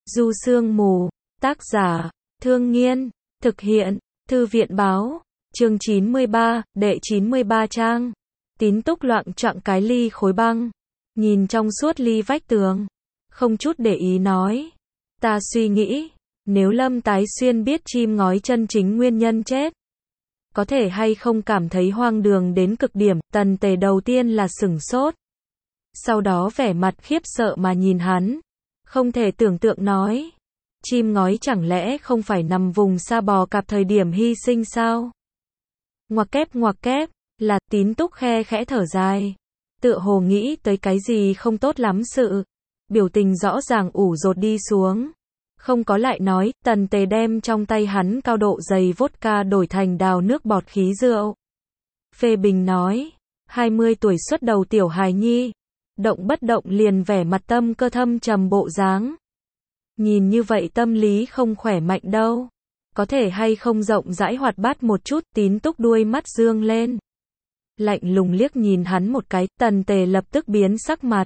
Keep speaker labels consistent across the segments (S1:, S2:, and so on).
S1: Du Sương Mù, tác giả, Thương Nghiên, thực hiện, Thư viện báo, chương 93, đệ 93 trang. Tín Túc loạng choạng cái ly khối băng, nhìn trong suốt ly vách tường, không chút để ý nói. Ta suy nghĩ, nếu Lâm Tái Xuyên biết chim ngói chân chính nguyên nhân chết, có thể hay không cảm thấy hoang đường đến cực điểm. Tần Tề đầu tiên là sửng sốt, sau đó vẻ mặt khiếp sợ mà nhìn hắn, không thể tưởng tượng nói. Chim ngói chẳng lẽ không phải nằm vùng sa bò cạp thời điểm hy sinh sao? Ngoặc kép, là Tín Túc khe khẽ thở dài, tựa hồ nghĩ tới cái gì không tốt lắm sự. Biểu tình rõ ràng ủ rột đi xuống. Không có lại nói. Tần Tề đem trong tay hắn cao độ dày vodka đổi thành đào nước bọt khí rượu. Phê bình nói, 20 tuổi xuất đầu tiểu hài nhi, động bất động liền vẻ mặt tâm cơ thâm trầm bộ dáng. Nhìn như vậy tâm lý không khỏe mạnh đâu. Có thể hay không rộng rãi hoạt bát một chút. Tín Túc đuôi mắt dương lên, lạnh lùng liếc nhìn hắn một cái. Tần Tề lập tức biến sắc mặt,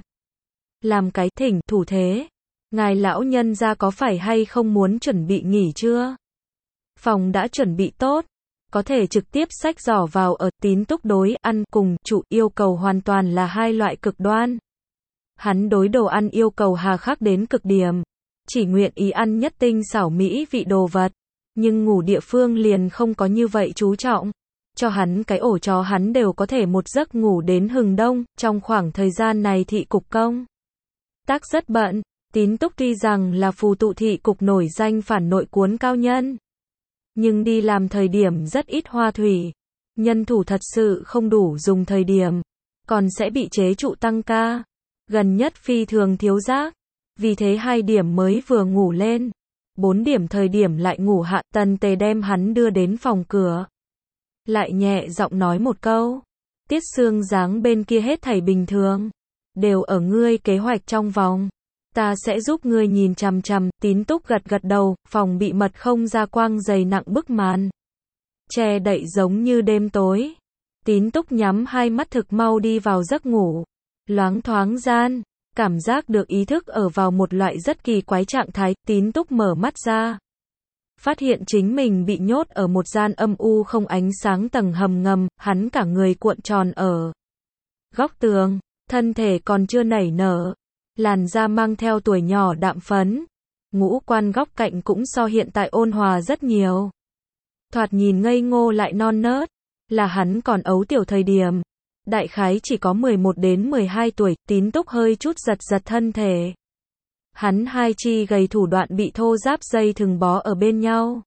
S1: làm cái thỉnh thủ thế. Ngài lão nhân gia có phải hay không muốn chuẩn bị nghỉ chưa? Phòng đã chuẩn bị tốt, có thể trực tiếp xách giỏ vào ở. Tín Túc đối ăn cùng chủ yêu cầu hoàn toàn là hai loại cực đoan. Hắn đối đồ ăn yêu cầu hà khắc đến cực điểm, chỉ nguyện ý ăn nhất tinh xảo mỹ vị đồ vật, nhưng ngủ địa phương liền không có như vậy chú trọng. Cho hắn cái ổ chó hắn đều có thể một giấc ngủ đến hừng đông. Trong khoảng thời gian này thị cục công tác rất bận. Tín Túc tuy rằng là phù tụ thị cục nổi danh phản nội cuốn cao nhân, nhưng đi làm thời điểm rất ít hoa thủy, nhân thủ thật sự không đủ dùng thời điểm, còn sẽ bị chế trụ tăng ca, gần nhất phi thường thiếu giác. Vì thế 2 điểm mới vừa ngủ lên, 4 điểm thời điểm lại ngủ hạ. Tần Tề đem hắn đưa đến phòng cửa, lại nhẹ giọng nói một câu, Tiết Sương dáng bên kia hết thảy bình thường, đều ở ngươi kế hoạch trong vòng, ta sẽ giúp ngươi nhìn chằm chằm. Tín Túc gật gật đầu. Phòng bị mật không ra quang dày nặng bức màn che đậy giống như đêm tối. Tín Túc nhắm hai mắt thực mau đi vào giấc ngủ. Loáng thoáng gian, cảm giác được ý thức ở vào một loại rất kỳ quái trạng thái. Tín Túc mở mắt ra, phát hiện chính mình bị nhốt ở một gian âm u không ánh sáng tầng hầm ngầm. Hắn cả người cuộn tròn ở góc tường, thân thể còn chưa nảy nở, làn da mang theo tuổi nhỏ đạm phấn, ngũ quan góc cạnh cũng so hiện tại ôn hòa rất nhiều. Thoạt nhìn ngây ngô lại non nớt, là hắn còn ấu tiểu thời điểm, đại khái chỉ có 11 đến 12 tuổi. Tín Túc hơi chút giật giật thân thể. Hắn hai chi gầy thủ đoạn bị thô ráp dây thừng bó ở bên nhau,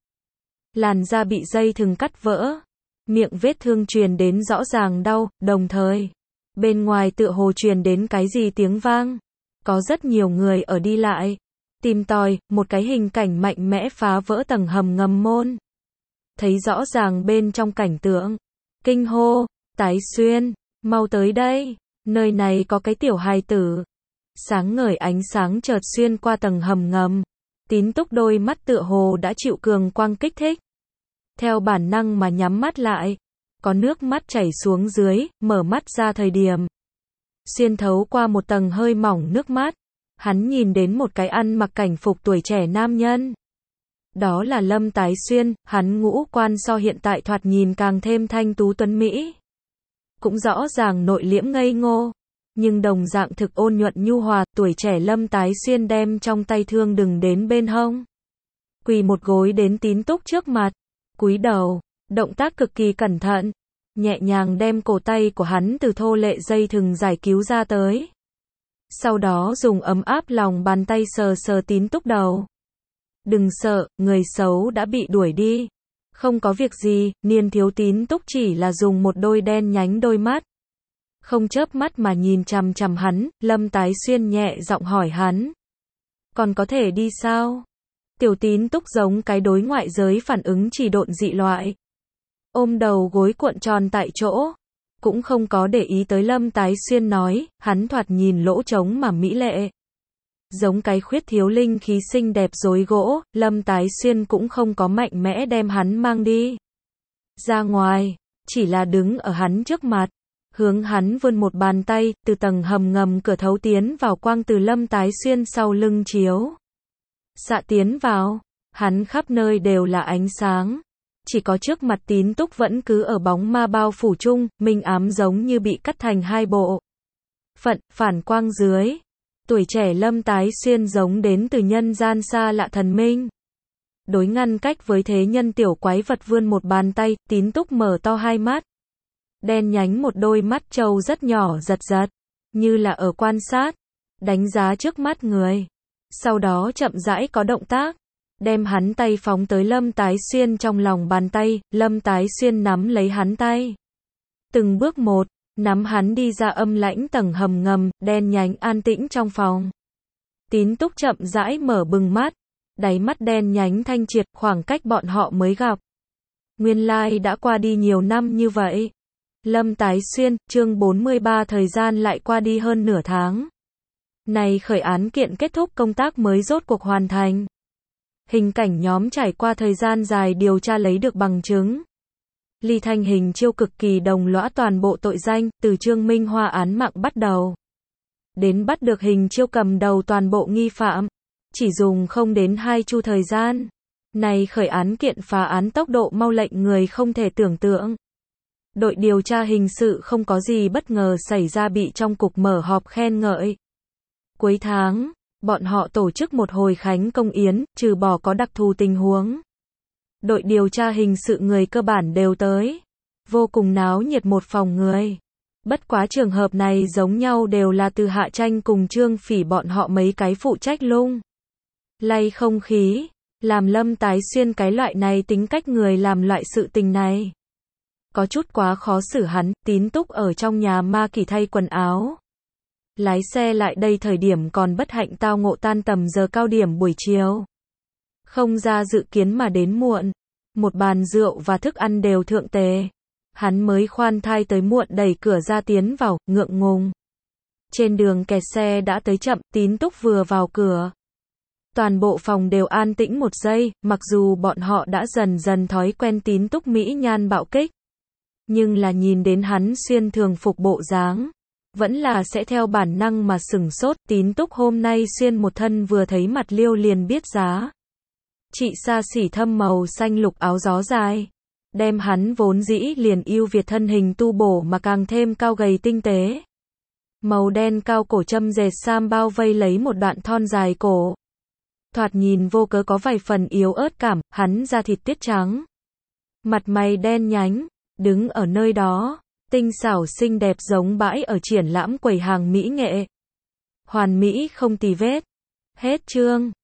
S1: làn da bị dây thừng cắt vỡ, miệng vết thương truyền đến rõ ràng đau, đồng thời bên ngoài tựa hồ truyền đến cái gì tiếng vang. Có rất nhiều người ở đi lại, tìm tòi. Một cái hình cảnh mạnh mẽ phá vỡ tầng hầm ngầm môn, thấy rõ ràng bên trong cảnh tượng, kinh hô, Tái Xuyên, mau tới đây, nơi này có cái tiểu hài tử. Sáng ngời ánh sáng chợt xuyên qua tầng hầm ngầm. Tín Túc đôi mắt tựa hồ đã chịu cường quang kích thích, theo bản năng mà nhắm mắt lại, có nước mắt chảy xuống dưới. Mở mắt ra thời điểm, xuyên thấu qua một tầng hơi mỏng nước mắt, hắn nhìn đến một cái ăn mặc cảnh phục tuổi trẻ nam nhân. Đó là Lâm Tái Xuyên. Hắn ngũ quan so hiện tại thoạt nhìn càng thêm thanh tú tuấn mỹ, cũng rõ ràng nội liễm ngây ngô, nhưng đồng dạng thực ôn nhuận nhu hòa. Tuổi trẻ Lâm Tái Xuyên đem trong tay thương đừng đến bên hông, quỳ một gối đến Tín Túc trước mặt, cúi đầu, động tác cực kỳ cẩn thận, nhẹ nhàng đem cổ tay của hắn từ thô lệ dây thừng giải cứu ra tới. Sau đó dùng ấm áp lòng bàn tay sờ sờ Tín Túc đầu. Đừng sợ, người xấu đã bị đuổi đi. Không có việc gì. Niên thiếu Tín Túc chỉ là dùng một đôi đen nhánh đôi mắt, không chớp mắt mà nhìn chằm chằm hắn. Lâm Tái Xuyên nhẹ giọng hỏi hắn, còn có thể đi sao? Tiểu Tín Túc giống cái đối ngoại giới phản ứng chỉ độn dị loại, ôm đầu gối cuộn tròn tại chỗ, cũng không có để ý tới Lâm Tái Xuyên nói. Hắn thoạt nhìn lỗ trống mà mỹ lệ, giống cái khuyết thiếu linh khí xinh đẹp rối gỗ. Lâm Tái Xuyên cũng không có mạnh mẽ đem hắn mang đi ra ngoài, chỉ là đứng ở hắn trước mặt, hướng hắn vươn một bàn tay. Từ tầng hầm ngầm cửa thấu tiến vào quang từ Lâm Tái Xuyên sau lưng chiếu xạ tiến vào. Hắn khắp nơi đều là ánh sáng. Chỉ có trước mặt Tín Túc vẫn cứ ở bóng ma bao phủ chung, minh ám giống như bị cắt thành hai bộ. Phản quang dưới. Tuổi trẻ Lâm Tái Xuyên giống đến từ nhân gian xa lạ thần minh. Đối ngăn cách với thế nhân tiểu quái vật vươn một bàn tay, Tín Túc mở to hai mắt. Đen nhánh một đôi mắt trâu rất nhỏ giật giật, như là ở quan sát, đánh giá trước mắt người. Sau đó chậm rãi có động tác, đem hắn tay phóng tới Lâm Tái Xuyên trong lòng bàn tay, Lâm Tái Xuyên nắm lấy hắn tay. Từng bước một, nắm hắn đi ra âm lãnh tầng hầm ngầm, đen nhánh an tĩnh trong phòng. Tín Túc chậm rãi mở bừng mắt, đáy mắt đen nhánh thanh triệt, khoảng cách bọn họ mới gặp. Nguyên lai đã qua đi nhiều năm như vậy. Lâm Tái Xuyên, chương 43 thời gian lại qua đi hơn nửa tháng. Này khởi án kiện kết thúc công tác mới rốt cuộc hoàn thành. Hình cảnh nhóm trải qua thời gian dài điều tra lấy được bằng chứng. Ly Thanh Hình chiêu cực kỳ đồng lõa toàn bộ tội danh, từ Trương Minh Hoa án mạng bắt đầu. Đến bắt được Hình chiêu cầm đầu toàn bộ nghi phạm. Chỉ dùng không đến 2 chu thời gian. Này khởi án kiện phá án tốc độ mau lệnh người không thể tưởng tượng. Đội điều tra hình sự không có gì bất ngờ xảy ra bị trong cục mở họp khen ngợi. Cuối tháng, bọn họ tổ chức một hồi khánh công yến, trừ bỏ có đặc thù tình huống. Đội điều tra hình sự người cơ bản đều tới. Vô cùng náo nhiệt một phòng người. Bất quá trường hợp này giống nhau đều là từ Hạ Tranh cùng Trương Phỉ bọn họ mấy cái phụ trách lung lay không khí, làm Lâm Tái Xuyên cái loại này tính cách người làm loại sự tình này. Có chút quá khó xử hắn, Tín Túc ở trong nhà ma kỷ thay quần áo. Lái xe lại đây thời điểm còn bất hạnh tao ngộ tan tầm giờ cao điểm buổi chiều. Không ra dự kiến mà đến muộn. Một bàn rượu và thức ăn đều thượng tề. Hắn mới khoan thai tới muộn đẩy cửa ra tiến vào, ngượng ngùng. Trên đường kẹt xe đã tới chậm, Tín Túc vừa vào cửa. Toàn bộ phòng đều an tĩnh một giây, mặc dù bọn họ đã dần dần thói quen Tín Túc mỹ nhan bạo kích. Nhưng là nhìn đến hắn xuyên thường phục bộ dáng, vẫn là sẽ theo bản năng mà sửng sốt. Tín Túc hôm nay xuyên một thân vừa thấy mặt liêu liền biết giá. Chị xa xỉ thâm màu xanh lục áo gió dài, đem hắn vốn dĩ liền yêu Việt thân hình tu bổ mà càng thêm cao gầy tinh tế. Màu đen cao cổ châm dệt sam bao vây lấy một đoạn thon dài cổ. Thoạt nhìn vô cớ có vài phần yếu ớt cảm, hắn da thịt tiết trắng. Mặt mày đen nhánh, đứng ở nơi đó, tinh xảo xinh đẹp giống bãi ở triển lãm quầy hàng mỹ nghệ. Hoàn mỹ không tì vết. Hết chương.